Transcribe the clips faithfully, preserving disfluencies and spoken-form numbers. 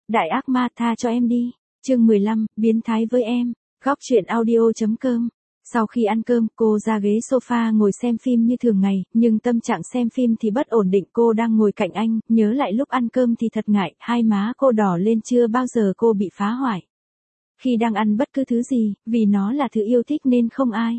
Đại ác ma tha cho em đi. Chương mười lăm, biến thái với em. Góc truyện audio chấm com. Sau khi ăn cơm, cô ra ghế sofa ngồi xem phim như thường ngày, nhưng tâm trạng xem phim thì bất ổn định. Cô đang ngồi cạnh anh, nhớ lại lúc ăn cơm thì thật ngại, hai má cô đỏ lên, chưa bao giờ cô bị phá hoại khi đang ăn bất cứ thứ gì, vì nó là thứ yêu thích nên không ai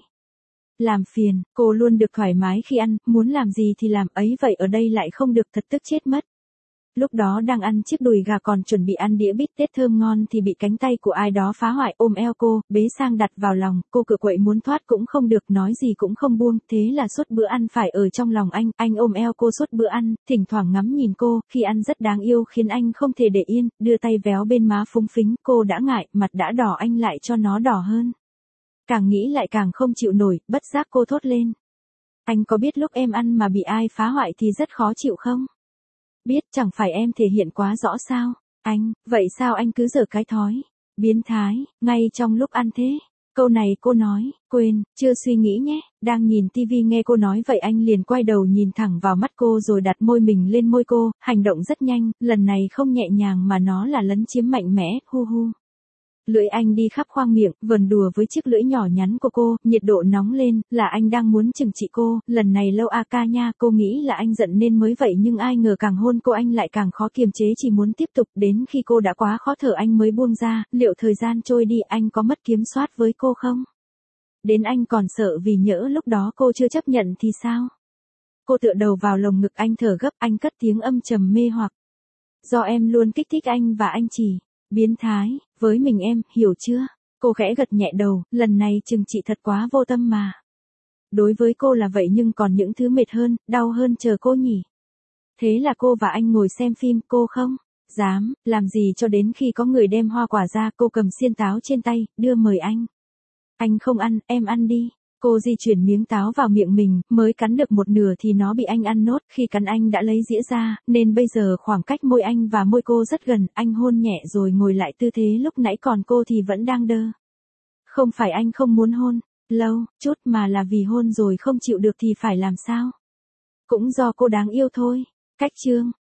làm phiền. Cô luôn được thoải mái khi ăn, muốn làm gì thì làm, ấy vậy ở đây lại không được, thật tức chết mất. Lúc đó đang ăn chiếc đùi gà còn chuẩn bị ăn đĩa bít tết thơm ngon thì bị cánh tay của ai đó phá hoại, ôm eo cô, bế sang đặt vào lòng. Cô cựa quậy muốn thoát cũng không được, nói gì cũng không buông, thế là suốt bữa ăn phải ở trong lòng anh. Anh ôm eo cô suốt bữa ăn, thỉnh thoảng ngắm nhìn cô, khi ăn rất đáng yêu khiến anh không thể để yên, đưa tay véo bên má phúng phính. Cô đã ngại, mặt đã đỏ, anh lại cho nó đỏ hơn. Càng nghĩ lại càng không chịu nổi, bất giác cô thốt lên: anh có biết lúc em ăn mà bị ai phá hoại thì rất khó chịu không? Biết, chẳng phải em thể hiện quá rõ sao? Anh, vậy sao anh cứ giở cái thói biến thái, ngay trong lúc ăn thế? Câu này cô nói, quên, chưa suy nghĩ nhé. Đang nhìn tivi nghe cô nói vậy anh liền quay đầu nhìn thẳng vào mắt cô rồi đặt môi mình lên môi cô, hành động rất nhanh, lần này không nhẹ nhàng mà nó là lấn chiếm mạnh mẽ, hu hu. Lưỡi anh đi khắp khoang miệng, vần đùa với chiếc lưỡi nhỏ nhắn của cô, nhiệt độ nóng lên, là anh đang muốn trừng trị cô, lần này lâu a ca nha. Cô nghĩ là anh giận nên mới vậy, nhưng ai ngờ càng hôn cô anh lại càng khó kiềm chế, chỉ muốn tiếp tục, đến khi cô đã quá khó thở anh mới buông ra. Liệu thời gian trôi đi anh có mất kiểm soát với cô không? Đến anh còn sợ vì nhỡ lúc đó cô chưa chấp nhận thì sao? Cô tựa đầu vào lồng ngực anh thở gấp, anh cất tiếng âm trầm mê hoặc: do em luôn kích thích anh và anh chỉ biến thái với mình em, hiểu chưa? Cô khẽ gật nhẹ đầu, lần này trừng trị thật quá vô tâm mà. Đối với cô là vậy nhưng còn những thứ mệt hơn, đau hơn chờ cô nhỉ? Thế là cô và anh ngồi xem phim, cô không dám làm gì cho đến khi có người đem hoa quả ra. Cô cầm xiên táo trên tay, đưa mời anh. Anh không ăn, em ăn đi. Cô di chuyển miếng táo vào miệng mình, mới cắn được một nửa thì nó bị anh ăn nốt. Khi cắn anh đã lấy dĩa ra, nên bây giờ khoảng cách môi anh và môi cô rất gần. Anh hôn nhẹ rồi ngồi lại tư thế lúc nãy, còn cô thì vẫn đang đơ. Không phải anh không muốn hôn lâu chút, mà là vì hôn rồi không chịu được thì phải làm sao? Cũng do cô đáng yêu thôi. Cách chương